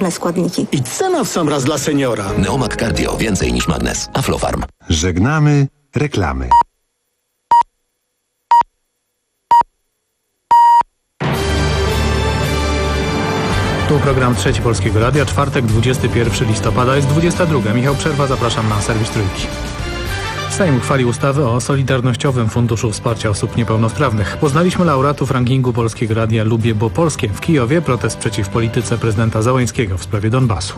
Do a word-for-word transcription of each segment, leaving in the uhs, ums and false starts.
ważne składniki. I cena w sam raz dla seniora. Neomag Cardio. Więcej niż magnes. Aflofarm. Żegnamy reklamy. Tu program Trzeci Polskiego Radia, czwartek, dwudziestego pierwszego listopada, jest dwudziesta druga. Michał Przerwa, zapraszam na serwis Trójki. Sejm uchwalił ustawę o Solidarnościowym Funduszu Wsparcia Osób Niepełnosprawnych. Poznaliśmy laureatów rankingu Polskiego Radia Lubię, bo polskie. W Kijowie protest przeciw polityce prezydenta Załęckiego w sprawie Donbasu.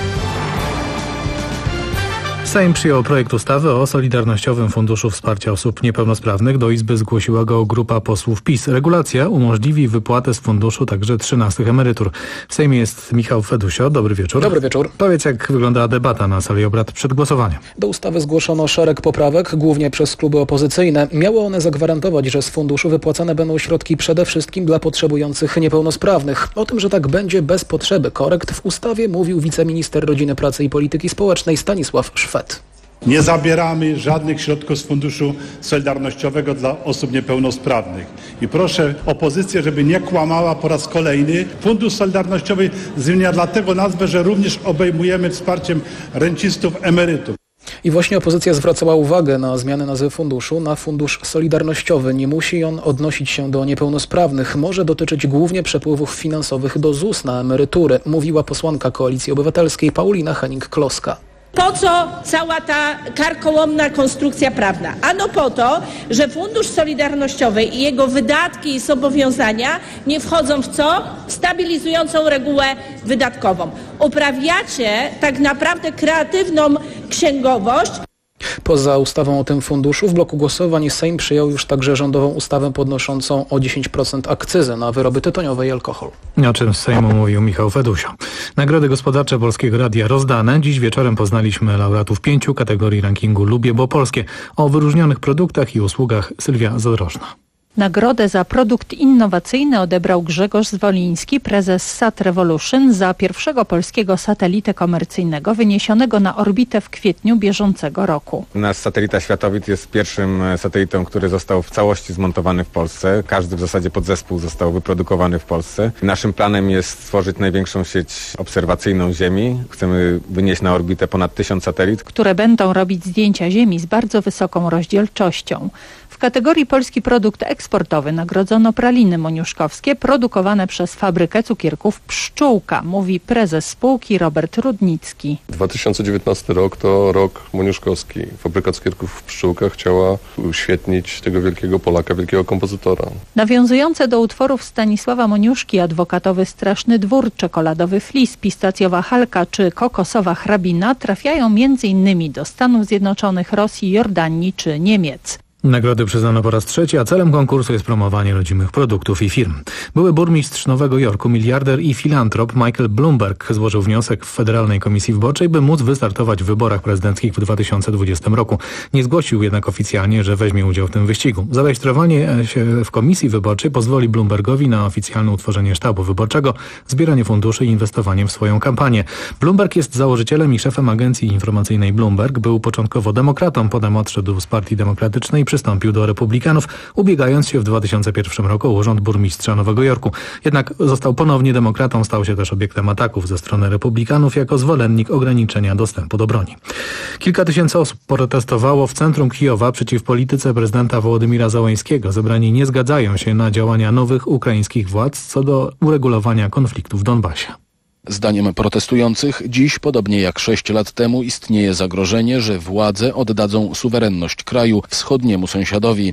Sejm przyjął projekt ustawy o Solidarnościowym Funduszu Wsparcia Osób Niepełnosprawnych. Do Izby zgłosiła go grupa posłów PiS. Regulacja umożliwi wypłatę z funduszu także trzynastych emerytur. W Sejmie jest Michał Fedusio. Dobry wieczór. Dobry wieczór. Powiedz, jak wyglądała debata na sali obrad przed głosowaniem. Do ustawy zgłoszono szereg poprawek, głównie przez kluby opozycyjne. Miały one zagwarantować, że z funduszu wypłacane będą środki przede wszystkim dla potrzebujących niepełnosprawnych. O tym, że tak będzie bez potrzeby korekt, w ustawie mówił wiceminister Rodziny, Pracy i Polityki Społecznej Stanisław Szwed. Nie zabieramy żadnych środków z Funduszu Solidarnościowego dla osób niepełnosprawnych. I proszę opozycję, żeby nie kłamała po raz kolejny. Fundusz Solidarnościowy zmienia dlatego nazwę, że również obejmujemy wsparciem rencistów, emerytów. I właśnie opozycja zwracała uwagę na zmianę nazwy funduszu na Fundusz Solidarnościowy. Nie musi on odnosić się do niepełnosprawnych. Może dotyczyć głównie przepływów finansowych do ZUS na emerytury, mówiła posłanka Koalicji Obywatelskiej Paulina Hennig-Kloska. Po co cała ta karkołomna konstrukcja prawna? Ano po to, że Fundusz Solidarnościowy i jego wydatki i zobowiązania nie wchodzą w co? W stabilizującą regułę wydatkową. Uprawiacie tak naprawdę kreatywną księgowość. Poza ustawą o tym funduszu w bloku głosowań Sejm przyjął już także rządową ustawę podnoszącą o dziesięć procent akcyzę na wyroby tytoniowe i alkohol. O czym z Sejmu mówił Michał Fedusio. Nagrody gospodarcze Polskiego Radia rozdane. Dziś wieczorem poznaliśmy laureatów pięciu kategorii rankingu Lubię, bo polskie. O wyróżnionych produktach i usługach Sylwia Zadrożna. Nagrodę za produkt innowacyjny odebrał Grzegorz Zwoliński, prezes Sat Revolution, za pierwszego polskiego satelitę komercyjnego wyniesionego na orbitę w kwietniu bieżącego roku. Nasz satelita Światowid jest pierwszym satelitą, który został w całości zmontowany w Polsce. Każdy w zasadzie podzespół został wyprodukowany w Polsce. Naszym planem jest stworzyć największą sieć obserwacyjną Ziemi. Chcemy wynieść na orbitę ponad tysiąc satelit, które będą robić zdjęcia Ziemi z bardzo wysoką rozdzielczością. W kategorii polski produkt eksportowy nagrodzono praliny moniuszkowskie produkowane przez fabrykę cukierków Pszczółka, mówi prezes spółki Robert Rudnicki. dwa tysiące dziewiętnasty rok to rok moniuszkowski. Fabryka cukierków Pszczółka chciała uświetnić tego wielkiego Polaka, wielkiego kompozytora. Nawiązujące do utworów Stanisława Moniuszki adwokatowy Straszny Dwór, czekoladowy flis, pistacjowa halka czy kokosowa hrabina trafiają między innymi do Stanów Zjednoczonych, Rosji, Jordanii czy Niemiec. Nagrody przyznano po raz trzeci, a celem konkursu jest promowanie rodzimych produktów i firm. Były burmistrz Nowego Jorku, miliarder i filantrop Michael Bloomberg złożył wniosek w Federalnej Komisji Wyborczej, by móc wystartować w wyborach prezydenckich w dwa tysiące dwudziestym roku. Nie zgłosił jednak oficjalnie, że weźmie udział w tym wyścigu. Zarejestrowanie się w Komisji Wyborczej pozwoli Bloombergowi na oficjalne utworzenie sztabu wyborczego, zbieranie funduszy i inwestowanie w swoją kampanię. Bloomberg jest założycielem i szefem agencji informacyjnej Bloomberg. Był początkowo demokratą, potem odszedł z Partii Demokratycznej, przystąpił do Republikanów, ubiegając się w dwa tysiące pierwszym roku o urząd burmistrza Nowego Jorku. Jednak został ponownie demokratą, stał się też obiektem ataków ze strony Republikanów jako zwolennik ograniczenia dostępu do broni. Kilka tysięcy osób protestowało w centrum Kijowa przeciw polityce prezydenta Wołodymira Załęckiego. Zebrani nie zgadzają się na działania nowych ukraińskich władz co do uregulowania konfliktu w Donbasie. Zdaniem protestujących dziś, podobnie jak sześć lat temu, istnieje zagrożenie, że władze oddadzą suwerenność kraju wschodniemu sąsiadowi.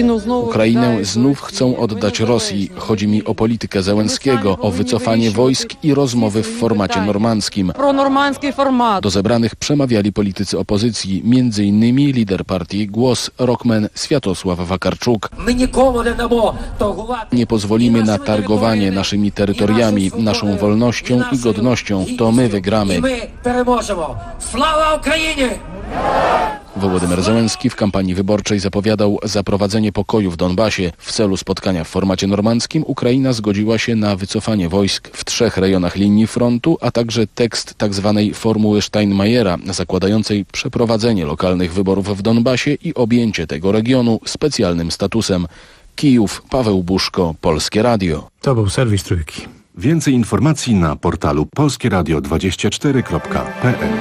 Ukrainę znów chcą oddać Rosji. Chodzi mi o politykę Zełenskiego, o wycofanie wojsk i rozmowy w formacie normandzkim. Do zebranych przemawiali politycy opozycji, między innymi lider partii Głos, rockman Światosław Wakarczuk. Nie pozwolimy na targowanie naszymi terytoriami, naszą wolnością i godnością. To my wygramy. Wołodymyr Zełenski w kampanii wyborczej zapowiadał zaprowadzenie pokoju w Donbasie. W celu spotkania w formacie normandzkim Ukraina zgodziła się na wycofanie wojsk w trzech rejonach linii frontu, a także tekst tzw. formuły Steinmeiera zakładającej przeprowadzenie lokalnych wyborów w Donbasie i objęcie tego regionu specjalnym statusem. Kijów, Paweł Buszko, Polskie Radio. To był serwis Trójki. Więcej informacji na portalu polskie radio dwadzieścia cztery kropka p l.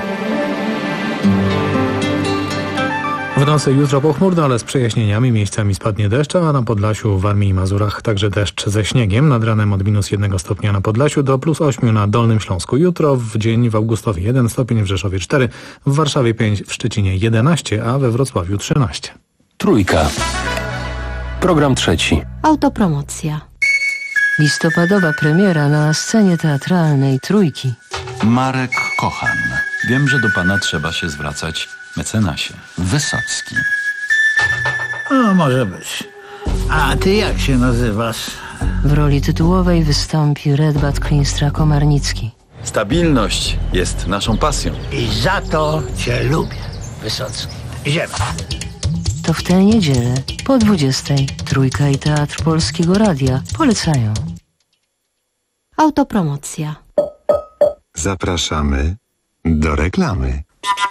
W nocy jutro pochmurno, ale z przejaśnieniami, miejscami spadnie deszcz, a na Podlasiu, Warmii i Mazurach także deszcz ze śniegiem. Nad ranem od minus jednego stopnia na Podlasiu do plus ośmiu na Dolnym Śląsku. Jutro w dzień w Augustowie jeden stopień, w Rzeszowie cztery, w Warszawie pięć, w Szczecinie jedenaście, a we Wrocławiu trzynaście. Trójka. Program trzeci. Autopromocja. Listopadowa premiera na scenie teatralnej Trójki. Marek Kochan. Wiem, że do pana trzeba się zwracać mecenasie. Wysocki. O, może być. A ty jak się nazywasz? W roli tytułowej wystąpi Redbat Klinstra-Komarnicki. Stabilność jest naszą pasją. I za to cię lubię, Wysocki. Idziemy. To w tę niedzielę po dwudziestej Trójka i Teatr Polskiego Radia polecają. Autopromocja. Zapraszamy do reklamy.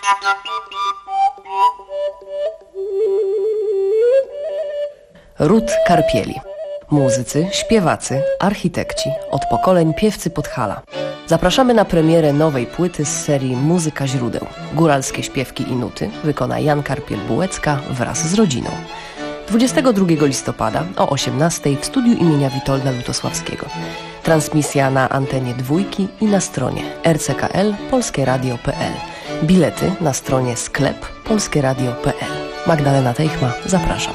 Ród Karpieli. Muzycy, śpiewacy, architekci, od pokoleń piewcy Podhala. Zapraszamy na premierę nowej płyty z serii Muzyka źródeł. Góralskie śpiewki i nuty wykona Jan Karpiel-Bułecka wraz z rodziną. dwudziestego drugiego listopada o osiemnastej w studiu imienia Witolda Lutosławskiego. Transmisja na antenie Dwójki i na stronie r c k l polskie radio kropka p l. Bilety na stronie sklep polskie radio kropka p l. Magdalena Teichma, zapraszam.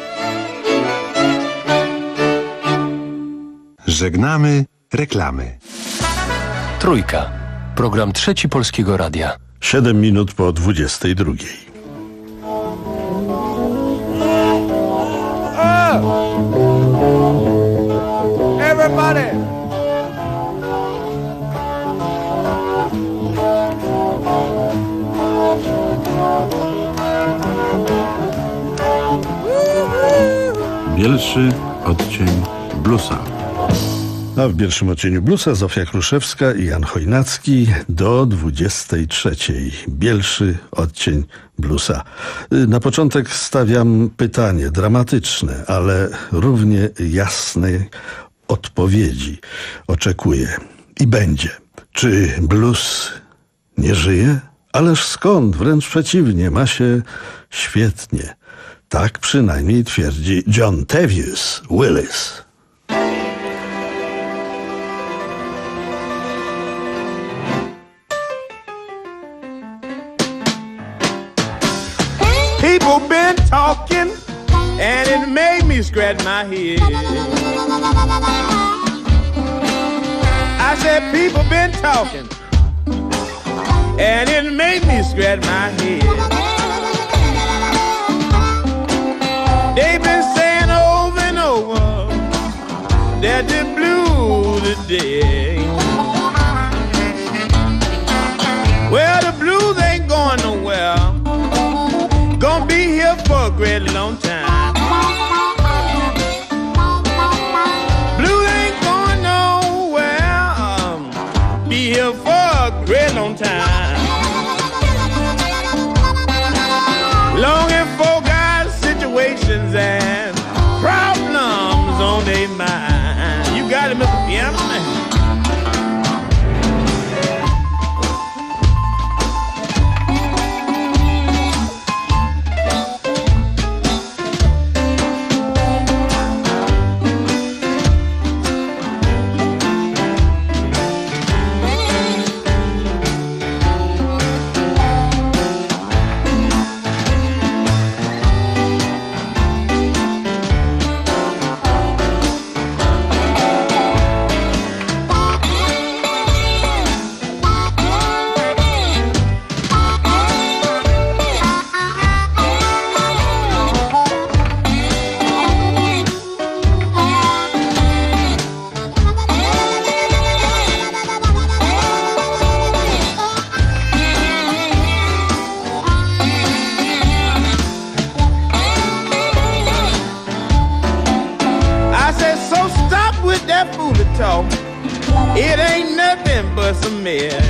Żegnamy reklamy. Trójka. Program trzeci Polskiego Radia. Siedem minut po dwudziestej drugiej. Everybody! Bielszy odcień bluesa. A w pierwszym odcieniu bluesa Zofia Kruszewska i Jan Chojnacki do dwudziestej trzeciej. Bielszy odcień bluesa. Na początek stawiam pytanie dramatyczne, ale równie jasnej odpowiedzi oczekuję. I będzie. Czy blues nie żyje? Ależ skąd? Wręcz przeciwnie, ma się świetnie. Tak przynajmniej twierdzi John Tevius Willis. People been talking and it made me scratch my head. I said people been talking and it made me scratch my head. They've been saying over and over that the blues are dead. Well, the blues ain't going nowhere. Gonna be here for a great long time. Blues ain't going nowhere. Um, be here for a great long time. Longing for God's situations and problems on their mind. You got it, Mister Piano Man. It ain't nothing but some mess.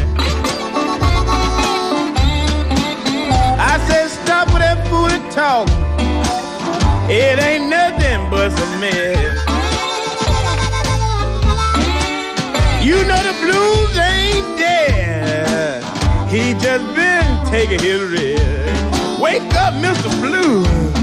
I said stop with that fool to talk. It ain't nothing but some mess. You know the blues ain't dead. He just been taking his rest. Wake up, Mister Blues.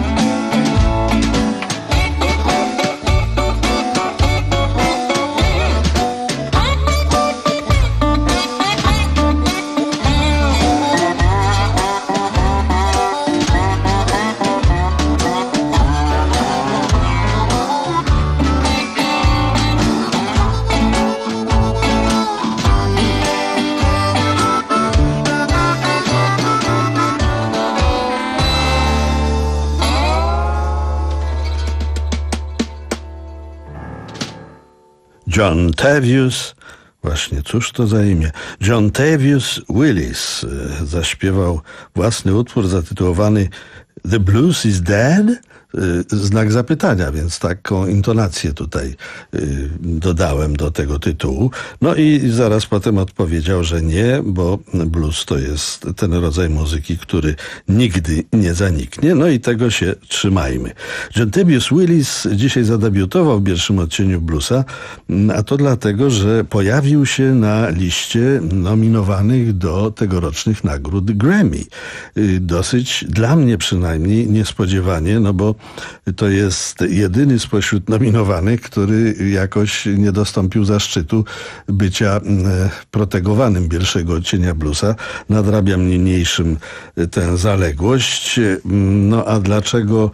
John Tavius, właśnie cóż to za imię, John Tavius Willis e, zaśpiewał własny utwór zatytułowany The Blues is Dead? Znak zapytania, więc taką intonację tutaj y, dodałem do tego tytułu. No i zaraz potem odpowiedział, że nie, bo blues to jest ten rodzaj muzyki, który nigdy nie zaniknie. No i tego się trzymajmy. John Tavius Willis dzisiaj zadebiutował w pierwszym odcieniu bluesa, a to dlatego, że pojawił się na liście nominowanych do tegorocznych nagród Grammy. Y, dosyć, dla mnie przynajmniej, niespodziewanie, no bo to jest jedyny spośród nominowanych, który jakoś nie dostąpił zaszczytu bycia protegowanym pierwszego odcienia bluesa. Nadrabiam niniejszym tę zaległość. No a dlaczego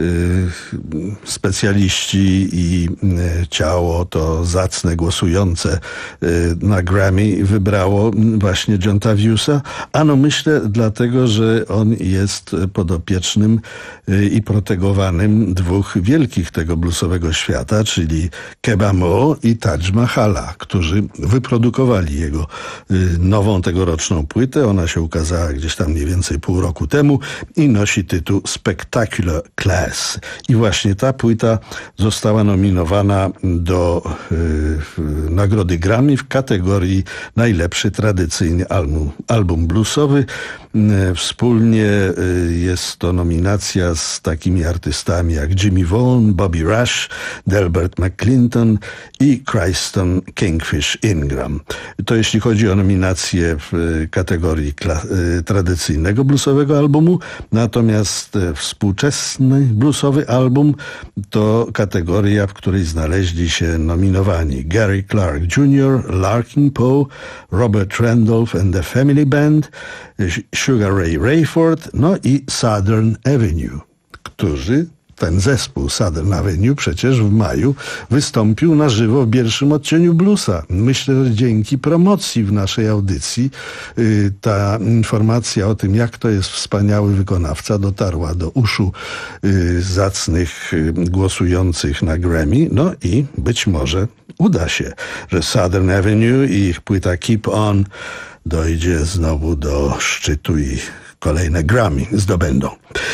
specjaliści i ciało to zacne głosujące na Grammy wybrało właśnie John Taviusa? Ano myślę dlatego, że on jest podopiecznym i protegowanym dwóch wielkich tego bluesowego świata, czyli Keba Mo i Taj Mahala, którzy wyprodukowali jego nową tegoroczną płytę. Ona się ukazała gdzieś tam mniej więcej pół roku temu i nosi tytuł Spectacular Class. I właśnie ta płyta została nominowana do y, nagrody Grammy w kategorii najlepszy tradycyjny album, album bluesowy. Y, wspólnie y, jest to nominacja z takimi artystami jak Jimmy Vaughan, Bobby Rush, Delbert McClinton i Crystal Kingfish Ingram. To jeśli chodzi o nominację w y, kategorii kla- y, tradycyjnego bluesowego albumu, natomiast y, współczesny bluesowy album to kategoria, w której znaleźli się nominowani Gary Clark junior, Larkin Poe, Robert Randolph and the Family Band, Sugar Ray Rayford, no i Southern Avenue, którzy ten zespół Southern Avenue przecież w maju wystąpił na żywo w pierwszym odcieniu bluesa. Myślę, że dzięki promocji w naszej audycji y, ta informacja o tym, jak to jest wspaniały wykonawca, dotarła do uszu y, zacnych y, głosujących na Grammy. No i być może uda się, że Southern Avenue i ich płyta Keep On dojdzie znowu do szczytu i kolejne Grammy zdobędą.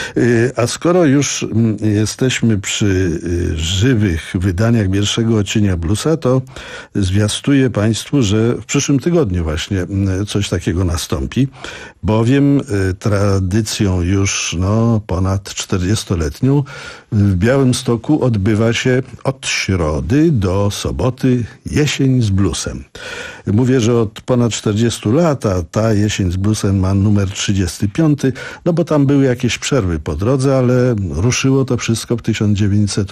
A skoro już jesteśmy przy żywych wydaniach pierwszego odcienia bluesa, to zwiastuję Państwu, że w przyszłym tygodniu właśnie coś takiego nastąpi, bowiem tradycją już no, ponad czterdziestoletnią w Białymstoku odbywa się od środy do soboty Jesień z bluesem. Mówię, że od ponad czterdziestu lat, a ta Jesień z bluesem ma numer trzydziesty piąty, no bo tam były jakieś przerwy po drodze, ale ruszyło to wszystko w tysiąc dziewięćset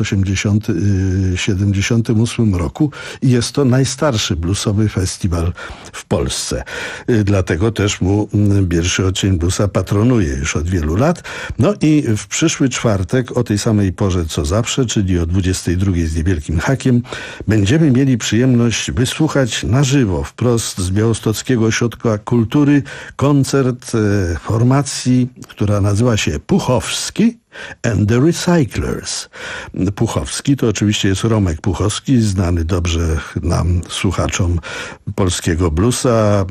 siedemdziesiątym ósmym roku i jest to najstarszy bluesowy festiwal w Polsce. Dlatego też mu pierwszy odcień bluesa patronuje już od wielu lat. No i w przyszły czwartek o tej samej porze co zawsze, czyli o dwudziestej drugiej z niewielkim hakiem, będziemy mieli przyjemność wysłuchać na żywo, wprost z Białostockiego Ośrodka Kultury, koncert e, formacji, która nazywa się Puchowski and the Recyclers. Puchowski to oczywiście jest Romek Puchowski, znany dobrze nam, słuchaczom polskiego bluesa,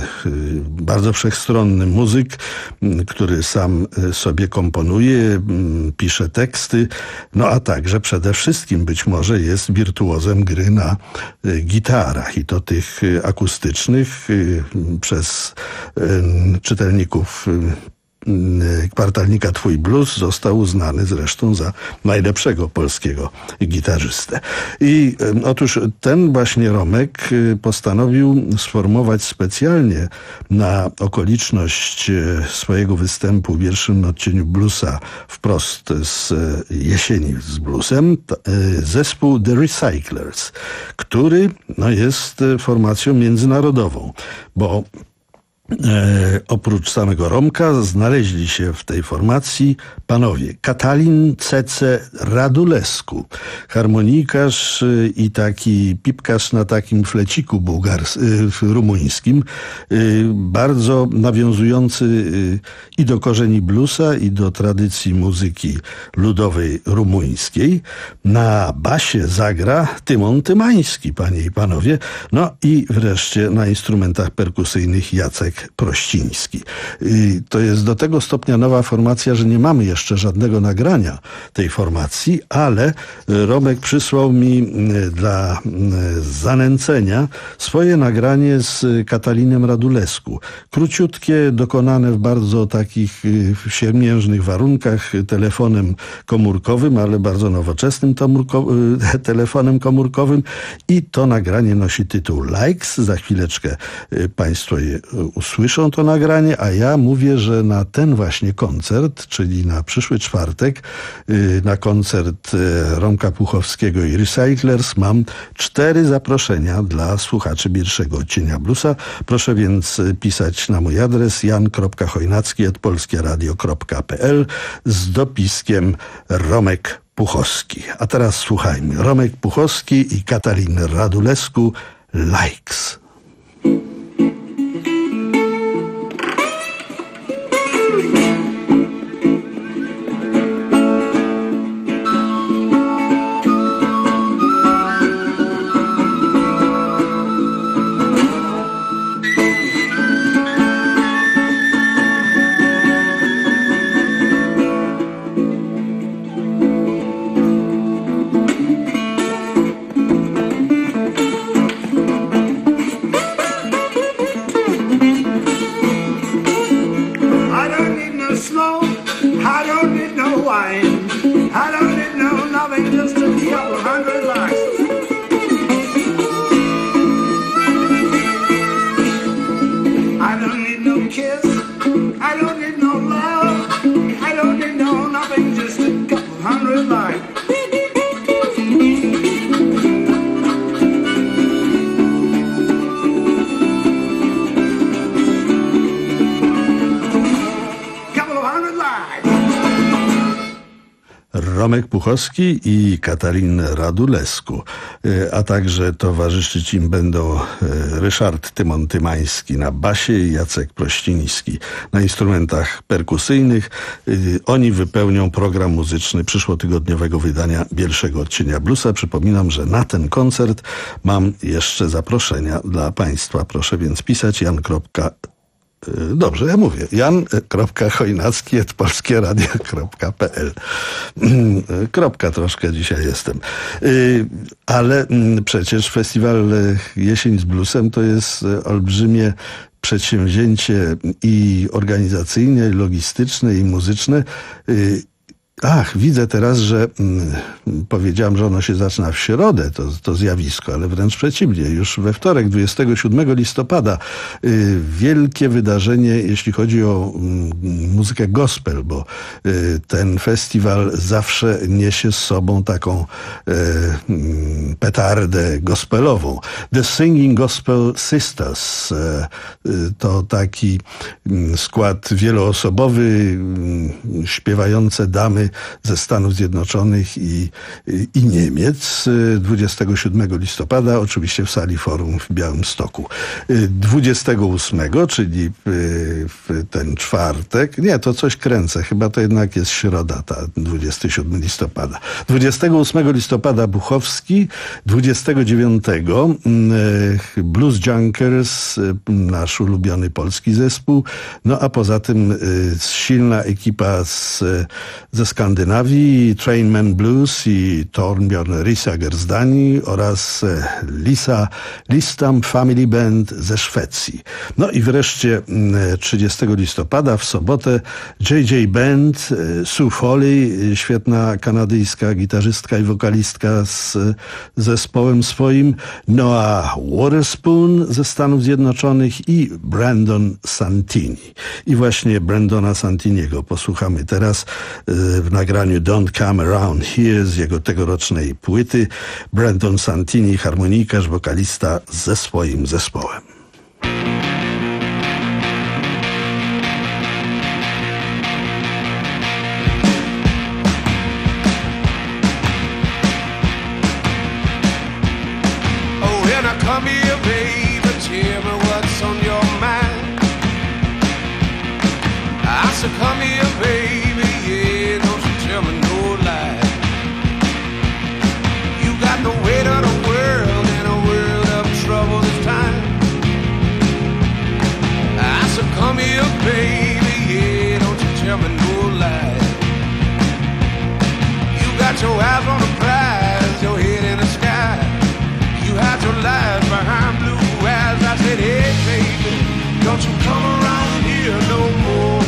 bardzo wszechstronny muzyk, który sam sobie komponuje, pisze teksty, no a także przede wszystkim być może jest wirtuozem gry na gitarach i to tych akustycznych. Przez czytelników kwartalnika Twój Blues został uznany zresztą za najlepszego polskiego gitarzystę. I otóż ten właśnie Romek postanowił sformować specjalnie na okoliczność swojego występu w pierwszym odcieniu bluesa wprost z jesieni z bluesem zespół The Recyclers, który no, jest formacją międzynarodową, bo E, oprócz samego Romka znaleźli się w tej formacji panowie Katalin Cece Radulescu, harmonikarz y, i taki pipkarz na takim fleciku bułgars, y, rumuńskim, y, bardzo nawiązujący y, i do korzeni bluesa, i do tradycji muzyki ludowej rumuńskiej. Na basie zagra Tymon Tymański, panie i panowie. No i wreszcie na instrumentach perkusyjnych Jacek Prościński. I to jest do tego stopnia nowa formacja, że nie mamy jeszcze żadnego nagrania tej formacji, ale Romek przysłał mi dla zanęcenia swoje nagranie z Katalinem Radulescu. Króciutkie, dokonane w bardzo takich siermiężnych warunkach telefonem komórkowym, ale bardzo nowoczesnym telefonem komórkowym i to nagranie nosi tytuł Likes. Za chwileczkę państwo je usłyszą to nagranie, a ja mówię, że na ten właśnie koncert, czyli na przyszły czwartek, na koncert Romka Puchowskiego i Recyclers mam cztery zaproszenia dla słuchaczy pierwszego odcienia bluesa. Proszę więc pisać na mój adres jan kropka chojnacki at polskie radio kropka p l z dopiskiem Romek Puchowski. A teraz słuchajmy. Romek Puchowski i Katalin Radulescu, Likes. Romek Puchowski i Katalin Radulescu, a także towarzyszyć im będą Ryszard Tymon Tymański na basie i Jacek Prościński na instrumentach perkusyjnych. Oni wypełnią program muzyczny przyszłotygodniowego wydania pierwszego odcienia bluesa. Przypominam, że na ten koncert mam jeszcze zaproszenia dla państwa. Proszę więc pisać jan. Dobrze, ja mówię. jan kropka chojnacki at polskie radio kropka p l. Kropka troszkę dzisiaj jestem. Ale przecież festiwal Jesień z bluesem to jest olbrzymie przedsięwzięcie i organizacyjne, i logistyczne, i muzyczne. Ach, widzę teraz, że mm, powiedziałem, że ono się zaczyna w środę, to, to zjawisko, ale wręcz przeciwnie. Już we wtorek, dwudziestego siódmego listopada, y, wielkie wydarzenie, jeśli chodzi o y, muzykę gospel, bo y, ten festiwal zawsze niesie z sobą taką y, y, petardę gospelową. The Singing Gospel Sisters y, y, to taki y, skład wieloosobowy, y, śpiewające damy ze Stanów Zjednoczonych i, i Niemiec. dwudziestego siódmego listopada, oczywiście w sali Forum w Białymstoku. dwudziestego ósmego, czyli w ten czwartek, nie, to coś kręcę, chyba to jednak jest środa, ta dwudziestego siódmego listopada. dwudziestego ósmego listopada Buchowski, dwudziestego dziewiątego Blues Junkers, nasz ulubiony polski zespół, no a poza tym silna ekipa z, ze Skandynawii, Trainman Blues i Torbjörn Risager z Danii oraz Lisa Listam Family Band ze Szwecji. No i wreszcie trzydziestego listopada w sobotę J J Band, Sue Foley, świetna kanadyjska gitarzystka i wokalistka z zespołem swoim, Noah Waterspoon ze Stanów Zjednoczonych i Brandon Santini. I właśnie Brandona Santiniego posłuchamy teraz w nagraniu Don't Come Around Here z jego tegorocznej płyty. Brandon Santini, harmonikarz, wokalista ze swoim zespołem. Come here, baby, tell me what's on your mind. I said, come here, baby, yeah, don't you tell me no lie. You got the weight of the world in a world of trouble this time. I said, come here, baby, yeah, don't you tell me no lie. You got your eyes on the prize, your head in the sky. You had your life behind blue eyes. I said, hey, baby, don't you come around here no more.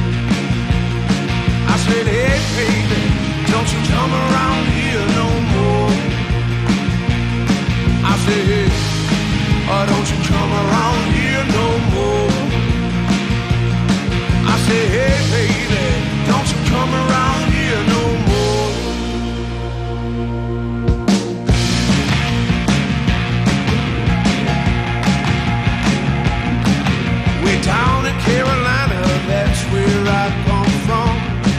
I said, hey, baby, don't you come around here no more. I said, hey, oh, don't you come around here no more. I said, hey, baby, don't you come around here no more. Down in Carolina, that's where I come from.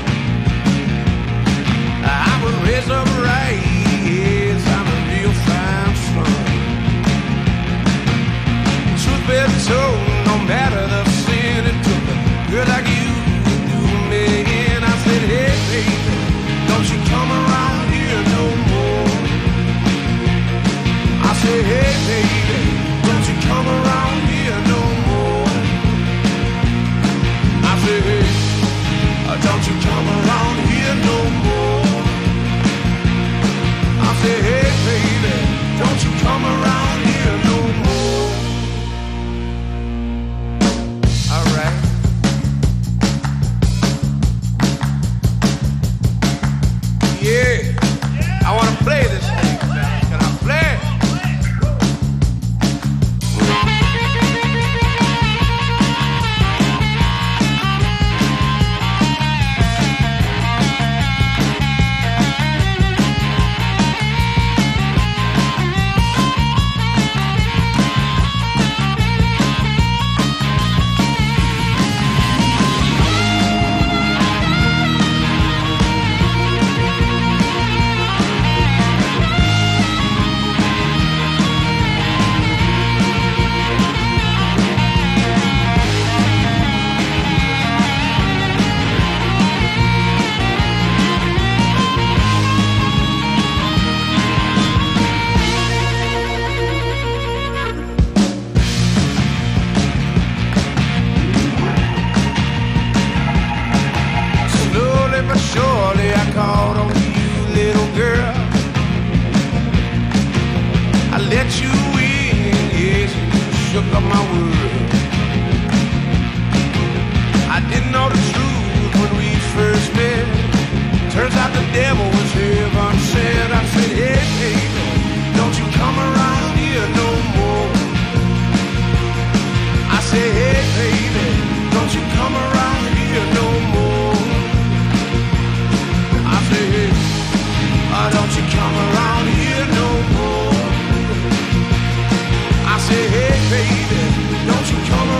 I was raised up right, yes, I'm a real fine son. Truth be told, no matter the sin it took a girl like you to do me in. I said, hey, baby, don't you come around here no more. I said, hey, baby, don't you come around here no more. I say, hey, don't you come around here no more. I say, hey, baby, don't you come around here no more. All right. Yeah, I want to play this thing. Can I play it? Don't you come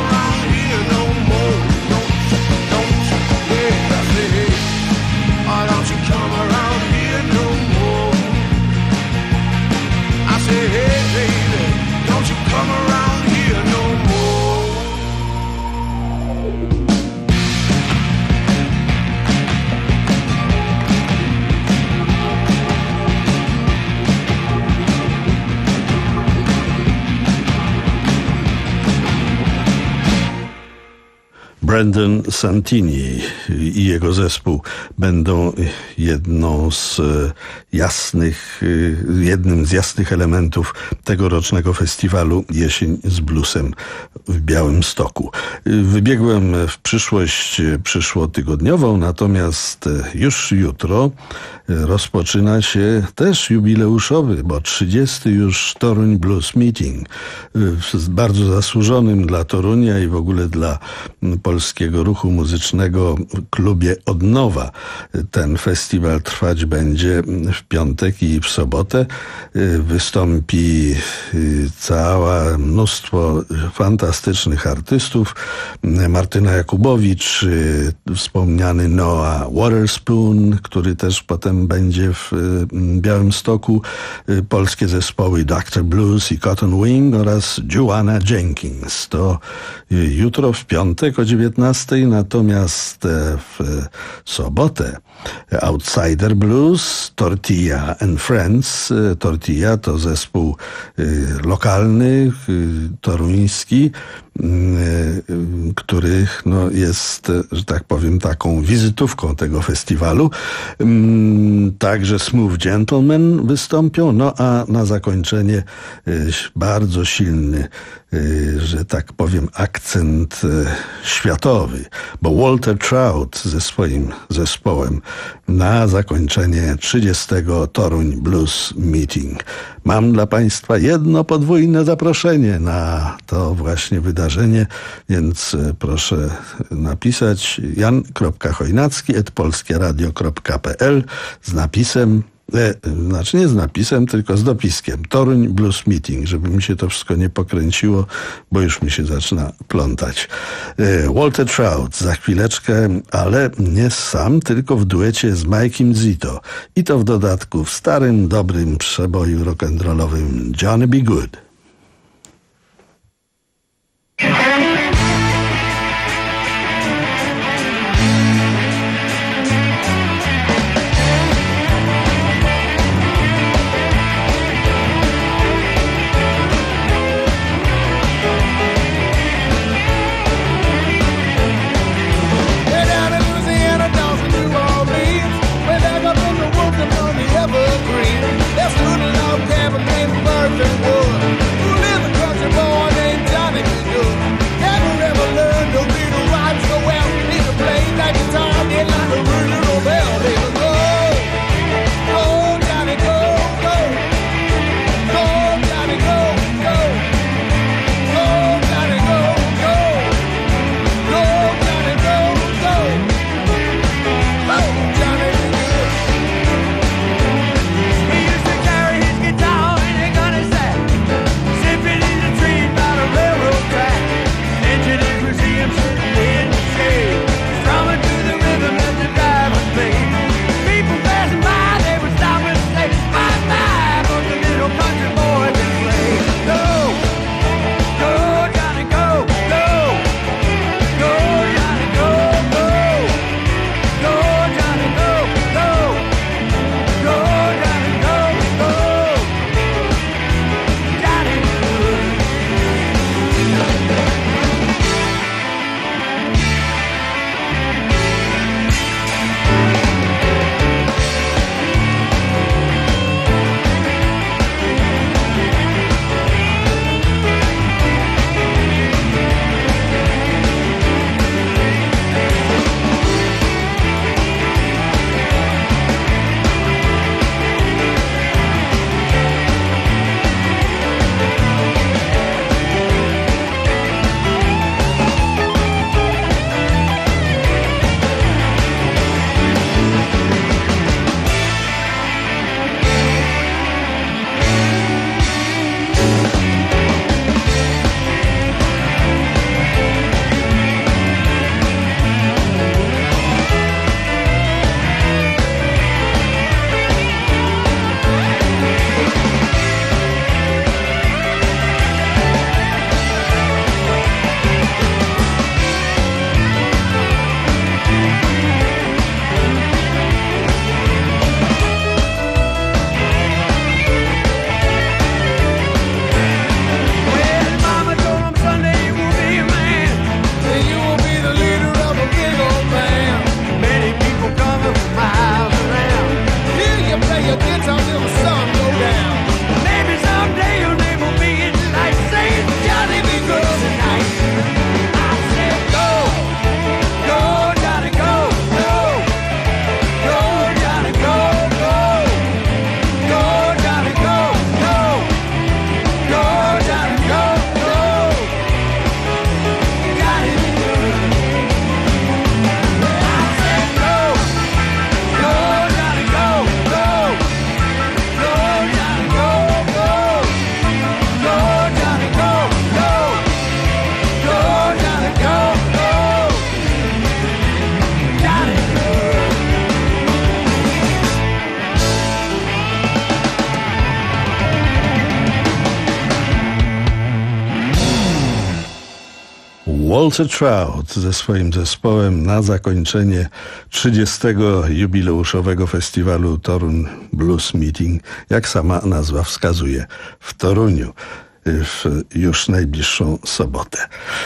Brandon Santini i jego zespół będą jedną z jasnych, jednym z jasnych elementów tegorocznego festiwalu Jesień z bluesem w Białymstoku. Wybiegłem w przyszłość przyszłotygodniową, natomiast już jutro rozpoczyna się też jubileuszowy, bo trzydziesty już Toruń Blues Meeting. Bardzo zasłużonym dla Torunia i w ogóle dla polskiego ruchu muzycznego klubie Odnowa. Ten festiwal trwać będzie w piątek i w sobotę. Wystąpi całe mnóstwo fantastycznych artystów. Martyna Jakubowicz, wspomniany Noah Waterspoon, który też potem będzie w Białymstoku, polskie zespoły doktor Blues i Cotton Wing oraz Joanna Jenkins. To jutro w piątek o dziewiętnastej, natomiast w sobotę Outsider Blues, Tortilla and Friends. Tortilla to zespół lokalny, toruński, który no, jest, że tak powiem, taką wizytówką tego festiwalu. Także Smooth Gentlemen wystąpią, no a na zakończenie bardzo silny, że tak powiem, akcent światowy, bo Walter Trout ze swoim zespołem na zakończenie trzydziestego Toruń Blues Meeting. Mam dla Państwa jedno podwójne zaproszenie na to właśnie wydarzenie, więc proszę napisać jan kropka chojnacki at polskieradio kropka p l z napisem, e, znaczy nie z napisem, tylko z dopiskiem Toruń Blues Meeting, żeby mi się to wszystko nie pokręciło, bo już mi się zaczyna plątać. E, Walter Trout za chwileczkę, ale nie sam, tylko w duecie z Mike'iem Zito i to w dodatku w starym, dobrym przeboju rock'n'rollowym Johnny B. Good. Who lives a country boy named Johnny B. Good? Walter Trout ze swoim zespołem na zakończenie trzydziestego jubileuszowego festiwalu Toruń Blues Meeting, jak sama nazwa wskazuje, w Toruniu w już najbliższą sobotę.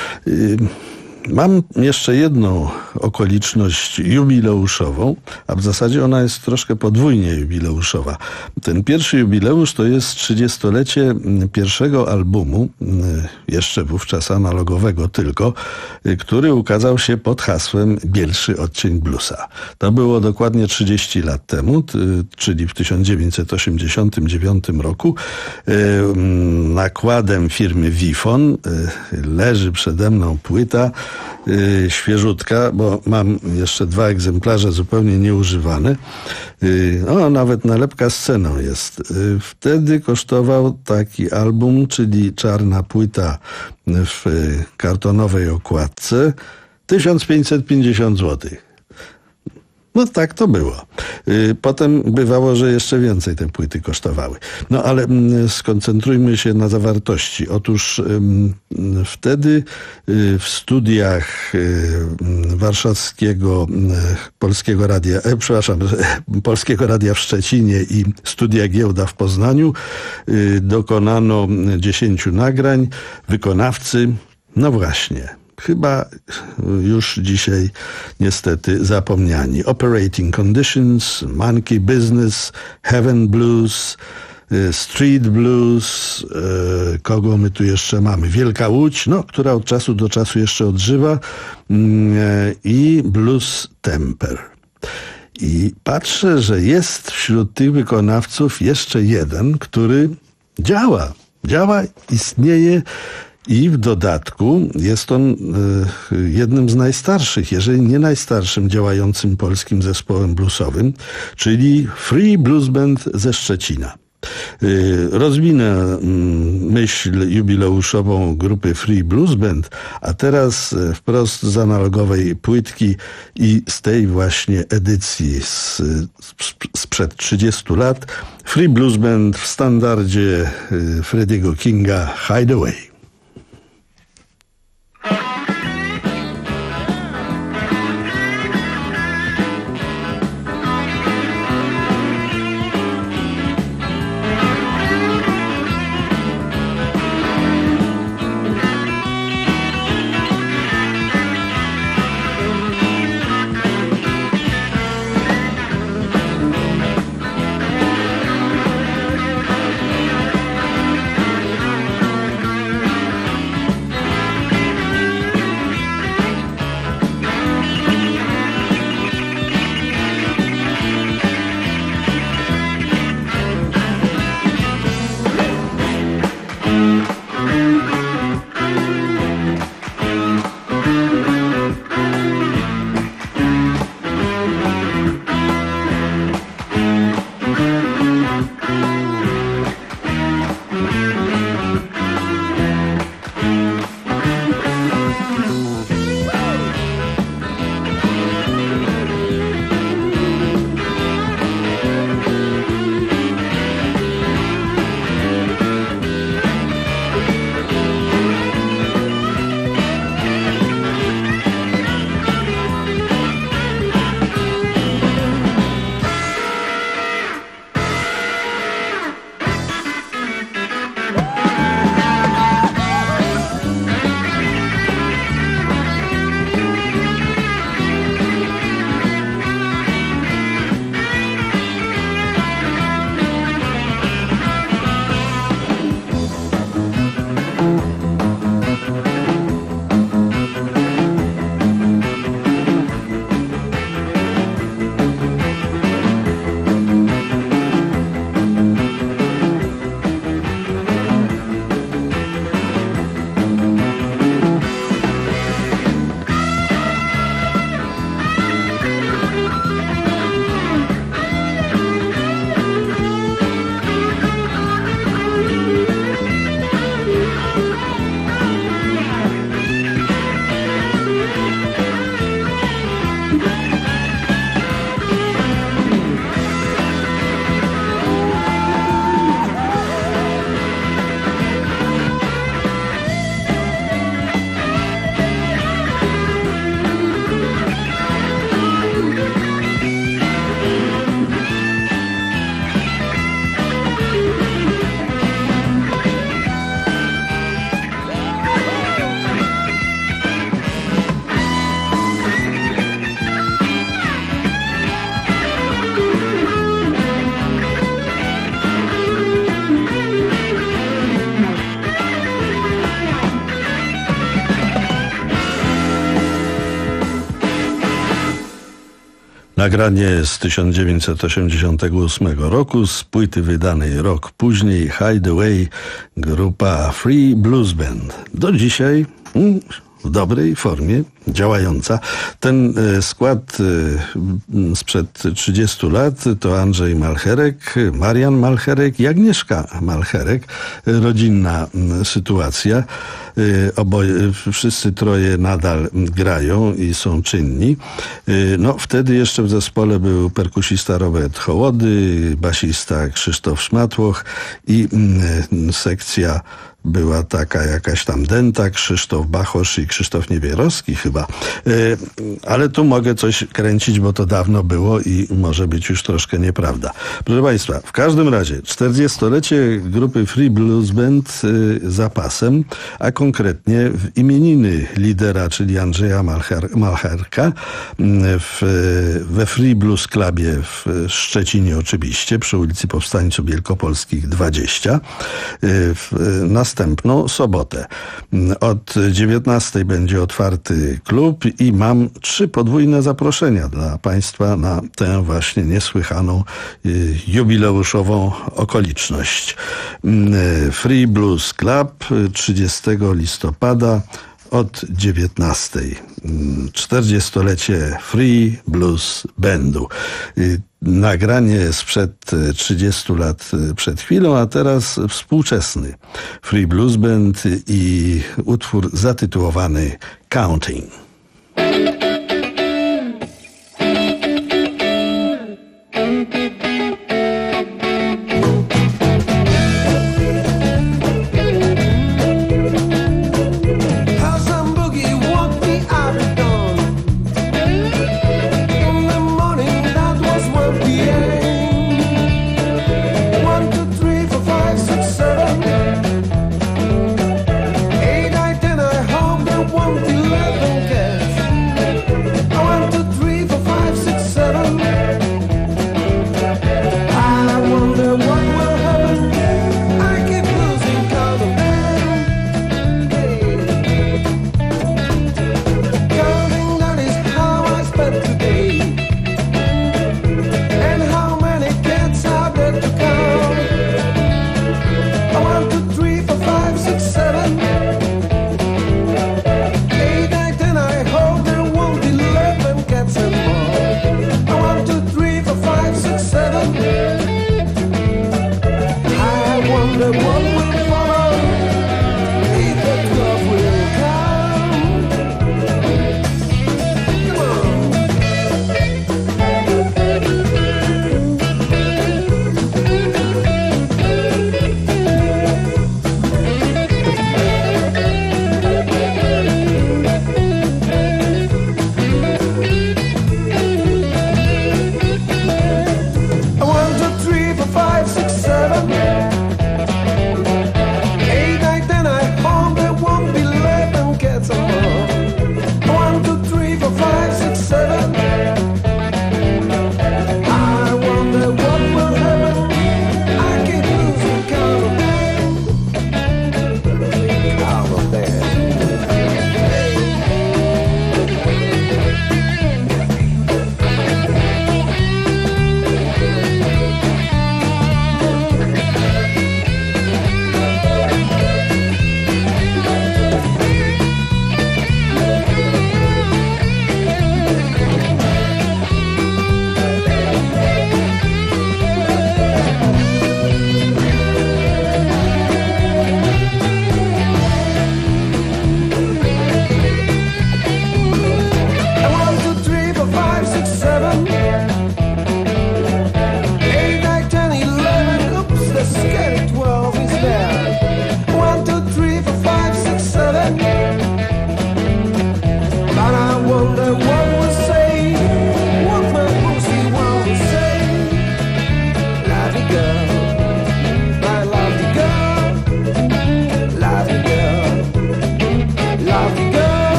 Mam jeszcze jedną okoliczność jubileuszową, a w zasadzie ona jest troszkę podwójnie jubileuszowa. Ten pierwszy jubileusz to jest trzydziestolecie pierwszego albumu, jeszcze wówczas analogowego tylko, który ukazał się pod hasłem Bielszy odcień bluesa. To było dokładnie trzydzieści lat temu, czyli w tysiąc dziewięćset osiemdziesiątym dziewiątym roku. Nakładem firmy Wifon leży przede mną płyta Yy, świeżutka, bo mam jeszcze dwa egzemplarze zupełnie nieużywane. Yy, o, nawet nalepka z ceną jest. Yy, wtedy kosztował taki album, czyli czarna płyta w yy, kartonowej okładce, tysiąc pięćset pięćdziesiąt złotych. No tak to było. Potem bywało, że jeszcze więcej te płyty kosztowały. No ale skoncentrujmy się na zawartości. Otóż wtedy w studiach warszawskiego Polskiego Radia, e, przepraszam, Polskiego Radia w Szczecinie i Studia Giełda w Poznaniu dokonano dziesięciu nagrań. Wykonawcy, no właśnie, chyba już dzisiaj niestety zapomniani. Operating Conditions, Monkey Business, Heaven Blues, Street Blues, kogo my tu jeszcze mamy? Wielka Łódź, no, która od czasu do czasu jeszcze odżywa, i Blues Temper. I patrzę, że jest wśród tych wykonawców jeszcze jeden, który działa. Działa, istnieje. I w dodatku jest on y, jednym z najstarszych, jeżeli nie najstarszym działającym polskim zespołem bluesowym, czyli Free Blues Band ze Szczecina. Y, rozwinę y, myśl jubileuszową grupy Free Blues Band, a teraz y, wprost z analogowej płytki i z tej właśnie edycji z, sprzed trzydziestu lat Free Blues Band w standardzie y, Freddie'ego Kinga Hideaway. Nagranie z tysiąc dziewięćset osiemdziesiątego ósmego roku, z płyty wydanej rok później, Hideaway, grupa Free Blues Band. Do dzisiaj mm, w dobrej formie, działająca. Ten e, skład e, sprzed trzydziestu lat to Andrzej Malcherek, Marian Malcherek i Agnieszka Malcherek. E, rodzinna m, sytuacja. E, oboje, wszyscy troje nadal grają i są czynni. E, no, wtedy jeszcze w zespole był perkusista Robert Hołody, basista Krzysztof Szmatłoch i m, sekcja była taka jakaś tam Denta, Krzysztof Bachosz i Krzysztof Niewierowski chyba. Ale tu mogę coś kręcić, bo to dawno było i może być już troszkę nieprawda. Proszę Państwa, w każdym razie czterdziestolecie grupy Free Blues Band za pasem, a konkretnie w imieniny lidera, czyli Andrzeja Malcher- Malcherka w, we Free Blues Clubie w Szczecinie oczywiście, przy ulicy Powstańców Wielkopolskich dwadzieścia. W następną sobotę. Od dziewiętnastej będzie otwarty klub i mam trzy podwójne zaproszenia dla Państwa na tę właśnie niesłychaną, jubileuszową okoliczność. Free Blues Club trzydziestego listopada od dziewiętnastej. czterdziestolecie Free Blues Bandu. Nagranie sprzed trzydziestu lat przed chwilą, a teraz współczesny Free Blues Band i utwór zatytułowany Counting. Eight, nine, ten, I hope they won't be left again.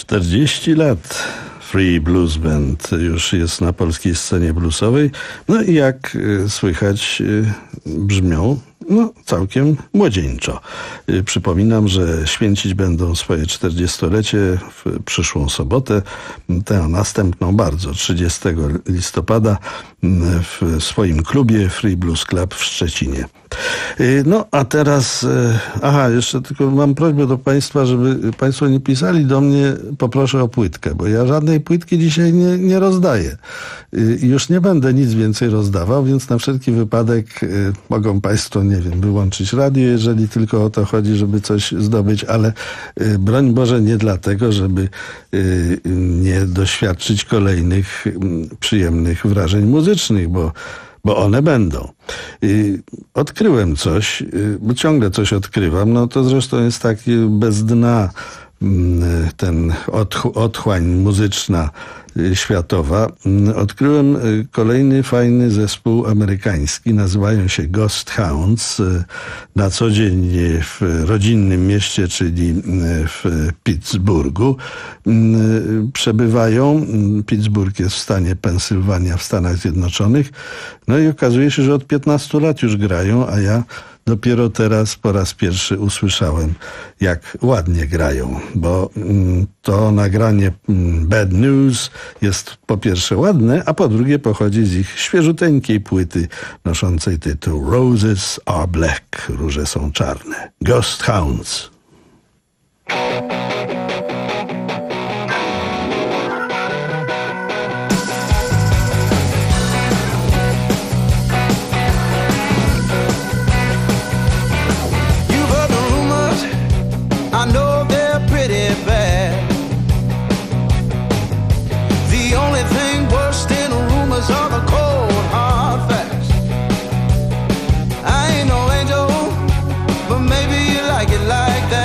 czterdzieści lat Free Blues Band już jest na polskiej scenie bluesowej. No i jak y, słychać, y, brzmią no całkiem młodzieńczo. Y, przypominam, że święcić będą swoje czterdziestolecie w przyszłą sobotę, tę następną bardzo, trzydziestego listopada w swoim klubie Free Blues Club w Szczecinie. No a teraz, aha, jeszcze tylko mam prośbę do Państwa, żeby Państwo nie pisali do mnie, poproszę o płytkę, bo ja żadnej płytki dzisiaj nie, nie rozdaję. I już nie będę nic więcej rozdawał, więc na wszelki wypadek mogą Państwo, nie wiem, wyłączyć radio, jeżeli tylko o to chodzi, żeby coś zdobyć, ale broń Boże nie dlatego, żeby nie doświadczyć kolejnych przyjemnych wrażeń muzycznych, bo bo one będą. I odkryłem coś, bo ciągle coś odkrywam, no to zresztą jest taki bez dna ten otch- otchłań muzyczna światowa. Odkryłem kolejny fajny zespół amerykański, nazywają się Ghost Hounds. Na co dzień w rodzinnym mieście, czyli w Pittsburghu przebywają. Pittsburgh jest w stanie Pensylwania w Stanach Zjednoczonych. No i okazuje się, że od piętnastu lat już grają, a ja dopiero teraz po raz pierwszy usłyszałem, jak ładnie grają, bo mm, to nagranie mm, Bad News jest po pierwsze ładne, a po drugie pochodzi z ich świeżuteńkiej płyty noszącej tytuł Roses Are Black, róże są czarne. Ghost Hounds. Like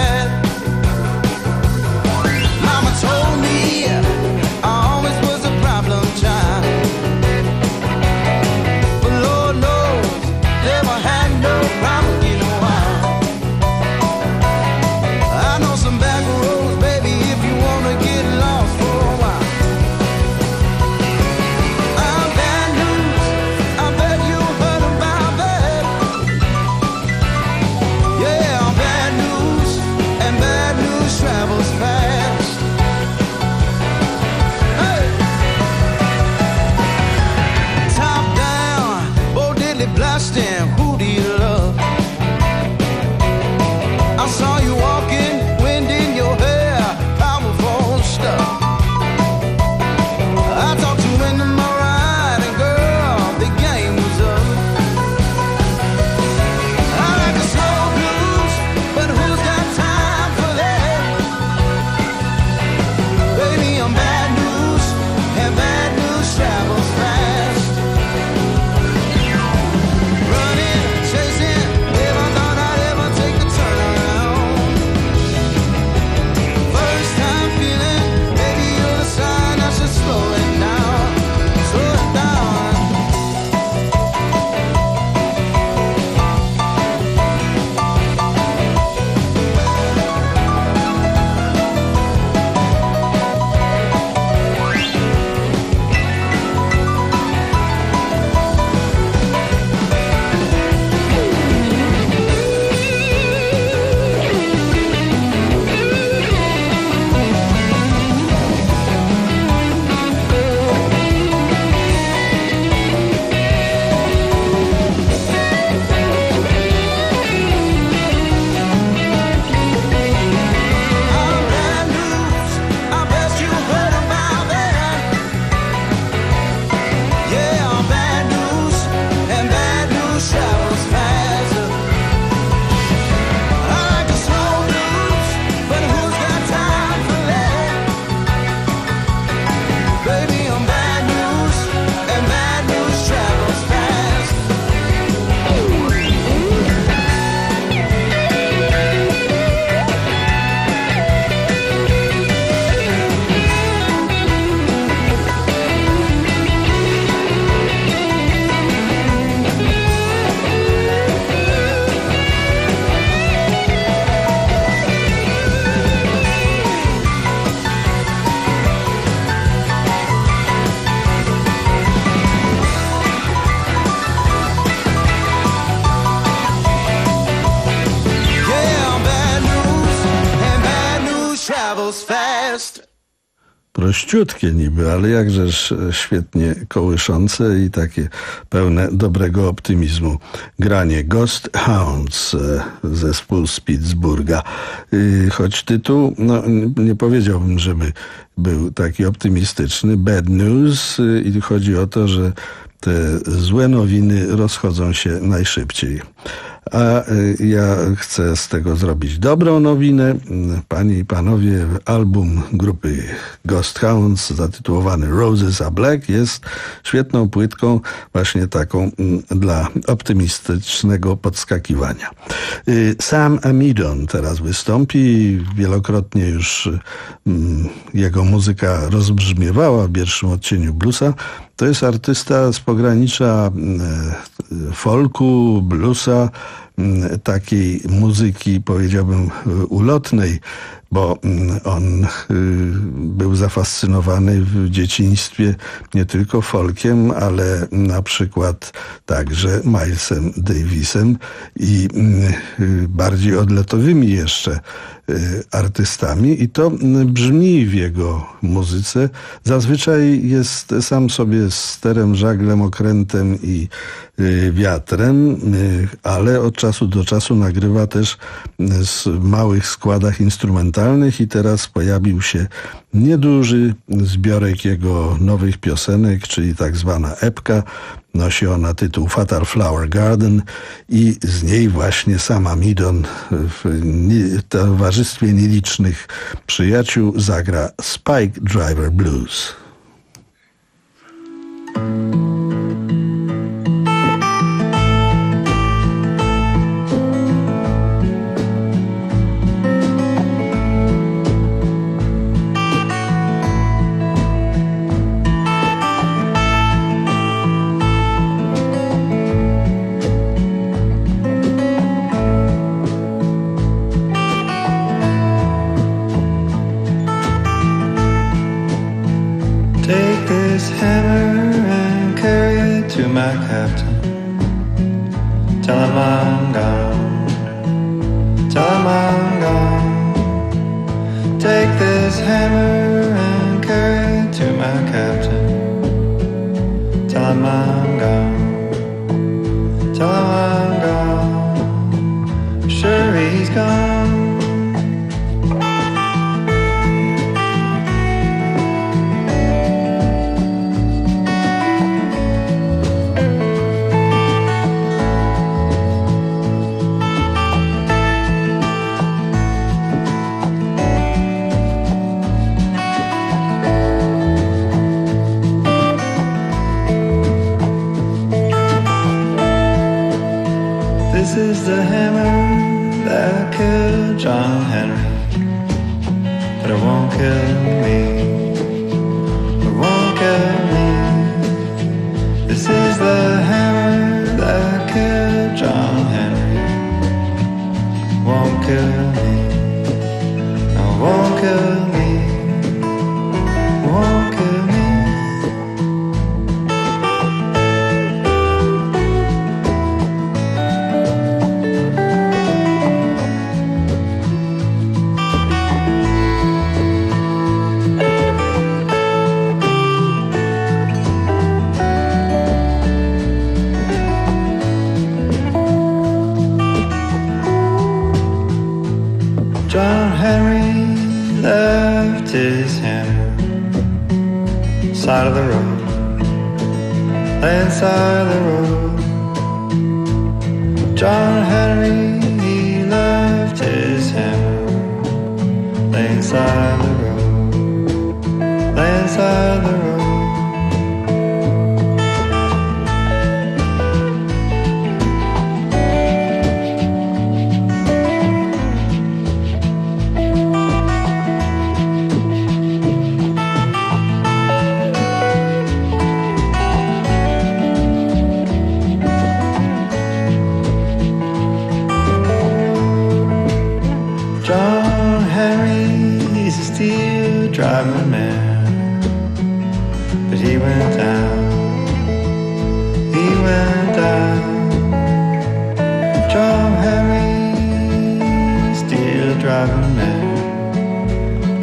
goes fast. Prościutkie niby, ale jakżeż świetnie kołyszące i takie pełne dobrego optymizmu. Granie Ghost Hounds, zespół z Pittsburgha. Choć tytuł, no nie powiedziałbym, żeby był taki optymistyczny. Bad News i chodzi o to, że te złe nowiny rozchodzą się najszybciej. A ja chcę z tego zrobić dobrą nowinę. Panie i panowie, album grupy Ghost Hounds zatytułowany Roses Are Black jest świetną płytką, właśnie taką dla optymistycznego podskakiwania. Sam Amidon teraz wystąpi. Wielokrotnie już jego muzyka rozbrzmiewała w pierwszym odcieniu bluesa. To jest artysta z pogranicza folku, bluesa, takiej muzyki, powiedziałbym, ulotnej, bo on był zafascynowany w dzieciństwie nie tylko folkiem, ale na przykład także Milesem Davisem i bardziej odlotowymi jeszcze artystami i to brzmi w jego muzyce. Zazwyczaj jest sam sobie sterem, żaglem, okrętem i wiatrem, ale od czasu do czasu nagrywa też w małych składach instrumentalnych i teraz pojawił się nieduży zbiorek jego nowych piosenek, czyli tak zwana epka. Nosi ona tytuł Fatal Flower Garden i z niej właśnie Sam Amidon w towarzystwie nielicznych przyjaciół zagra Spike Driver Blues.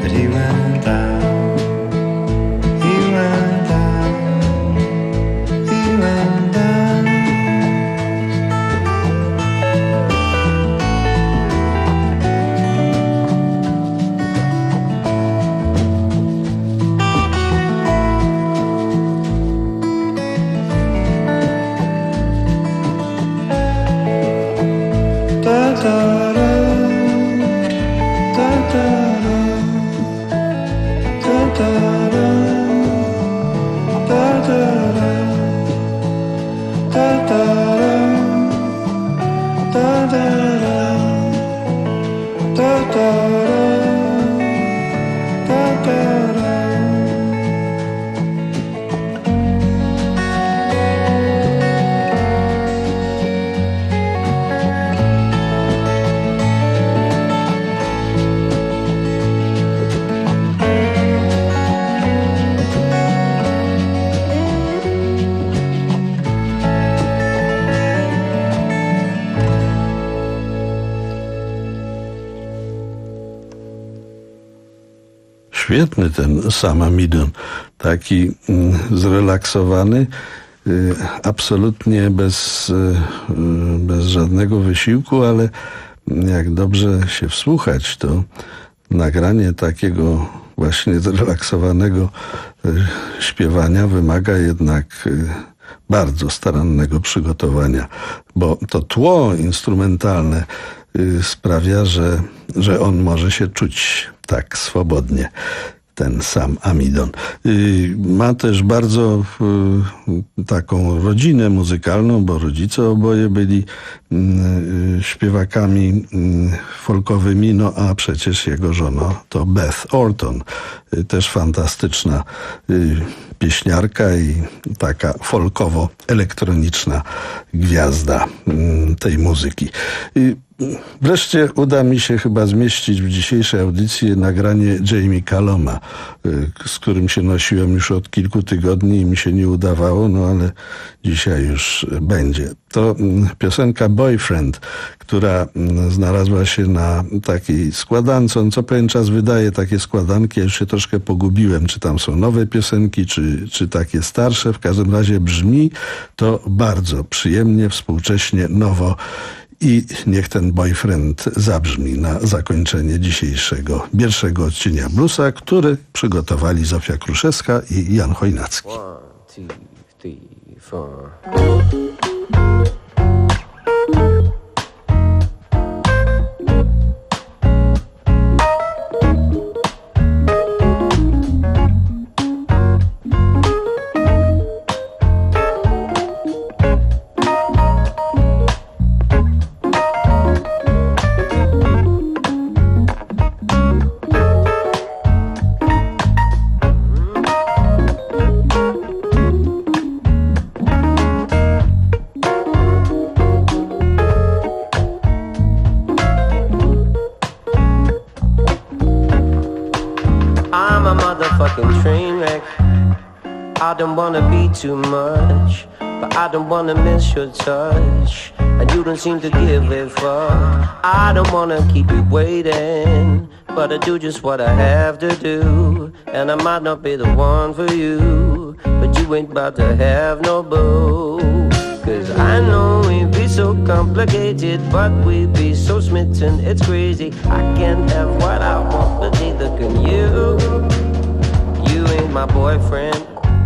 but he went down. He went down. He went down. Da da da. Świetny ten Sam Amidon, taki mm, zrelaksowany, y, absolutnie bez, y, bez żadnego wysiłku, ale jak dobrze się wsłuchać, to nagranie takiego właśnie zrelaksowanego y, śpiewania wymaga jednak y, bardzo starannego przygotowania, bo to tło instrumentalne y, sprawia, że, że on może się czuć tak swobodnie, ten Sam Amidon. Y, ma też bardzo y, taką rodzinę muzykalną, bo rodzice oboje byli y, y, śpiewakami y, folkowymi, no a przecież jego żona to Beth Orton, y, też fantastyczna y, pieśniarka i taka folkowo-elektroniczna gwiazda y, tej muzyki. Y, Wreszcie uda mi się chyba zmieścić w dzisiejszej audycji nagranie Jamie Culluma, z którym się nosiłem już od kilku tygodni i mi się nie udawało, no ale dzisiaj już będzie. To piosenka Boyfriend, która znalazła się na takiej składance. On co pewien czas wydaje takie składanki, ja już się troszkę pogubiłem, czy tam są nowe piosenki, czy, czy takie starsze. W każdym razie brzmi to bardzo przyjemnie, współcześnie, nowo. I niech ten Boyfriend zabrzmi na zakończenie dzisiejszego pierwszego odcienia bluesa, który przygotowali Zofia Kruszewska i Jan Chojnacki. One, two, three, four. I don't wanna be too much, but I don't wanna miss your touch, and you don't seem to give a fuck. I don't wanna keep you waiting, but I do just what I have to do, and I might not be the one for you, but you ain't about to have no boo. Cause I know we'd be so complicated, but we'd be so smitten, it's crazy. I can't have what I want, but neither can you. You ain't my boyfriend,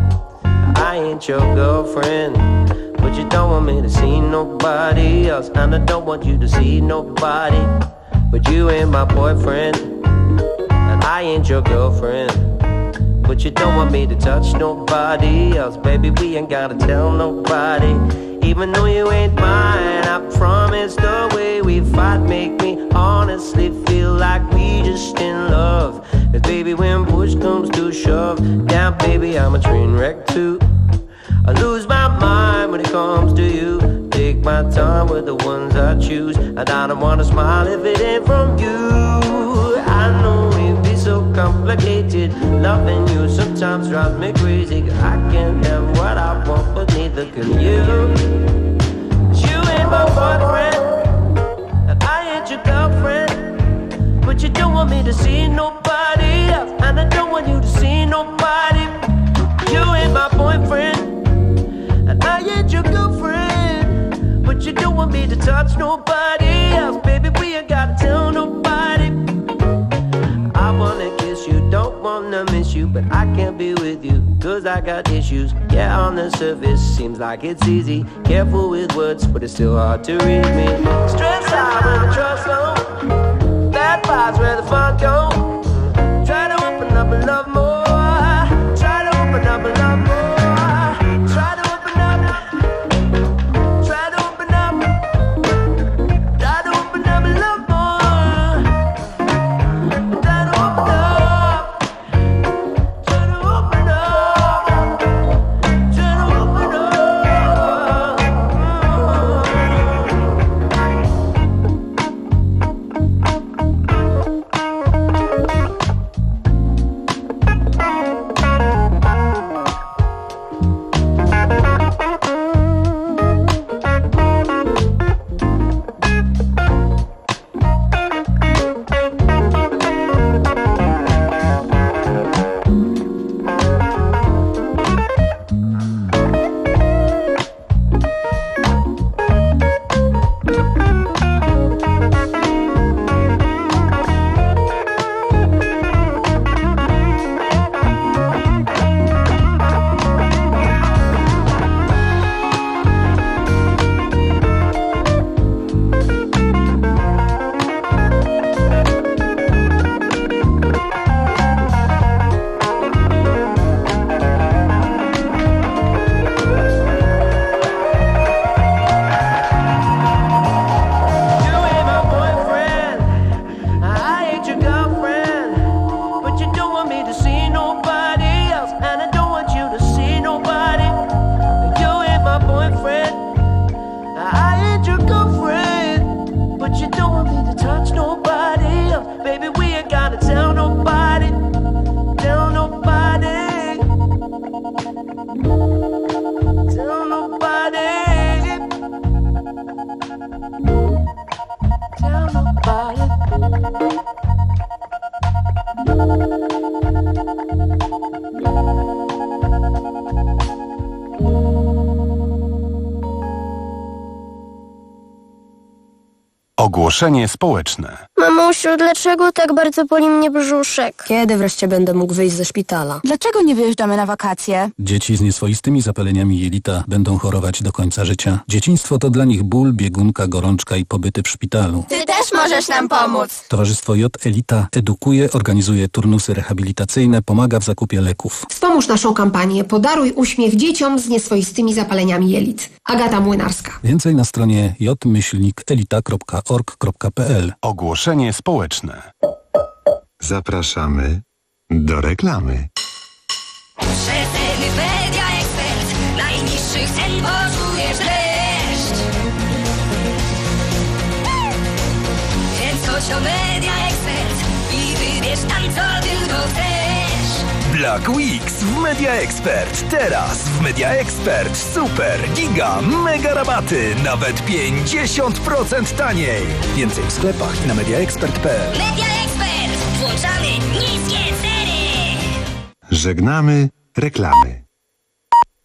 I ain't your girlfriend, but you don't want me to see nobody else, and I don't want you to see nobody. But you ain't my boyfriend, and I ain't your girlfriend, but you don't want me to touch nobody else. Baby, we ain't gotta tell nobody. Even though you ain't mine, I promise the way we fight make me honestly feel like we just in love. Cause baby, when push comes to shove, damn baby, I'm a train wreck too. I lose my mind when it comes to you. Take my time with the ones I choose, and I don't wanna smile if it ain't from you. I know it'd be so complicated, loving you sometimes drives me crazy. Cause I can't have what I want, but neither can you. Cause you ain't my boyfriend, and I ain't your girlfriend, but But you don't want me to see nobody else, and I don't want you to see nobody. You ain't my boyfriend, and I ain't your girlfriend. But you don't want me to touch nobody else, baby, we ain't gotta tell nobody. I wanna kiss you, don't wanna miss you, but I can't be with you, cause I got issues. Yeah, on the surface, seems like it's easy. Careful with words, but it's still hard to read me. Stress high when the trust low, bad vibes where the fun go. Try to open up and love more, try to open up and love more. Try to open up, try to open up, try to open up and love more. Try to open up, try to open up, try to open Ogłoszenie społeczne. Mamusiu, dlaczego tak bardzo boli mnie brzuszek? Kiedy wreszcie będę mógł wyjść ze szpitala? Dlaczego nie wyjeżdżamy na wakacje? Dzieci z nieswoistymi zapaleniami jelita będą chorować do końca życia. Dzieciństwo to dla nich ból, biegunka, gorączka i pobyty w szpitalu. Ty też możesz nam pomóc! Towarzystwo J Elita edukuje, organizuje turnusy rehabilitacyjne, pomaga w zakupie leków. Wspomóż naszą kampanię Podaruj uśmiech dzieciom z nieswoistymi zapaleniami jelit. Agata Młynarska. Więcej na stronie j myślnik elita kropka org kropka p l. Ogłoszenie społeczne. Zapraszamy do reklamy. Przeceny Media Expert. Najniższych cen poczujesz dreszcz. Więc chodź o Media Expert i wybierz tam, co tylko chcesz. Black Weeks w Media Expert. Teraz w Media Expert super, giga, mega rabaty. Nawet pięćdziesiąt procent taniej. Więcej w sklepach i na mediaexpert kropka p l. Media Expert. Włączamy niskie ceny. Żegnamy reklamy.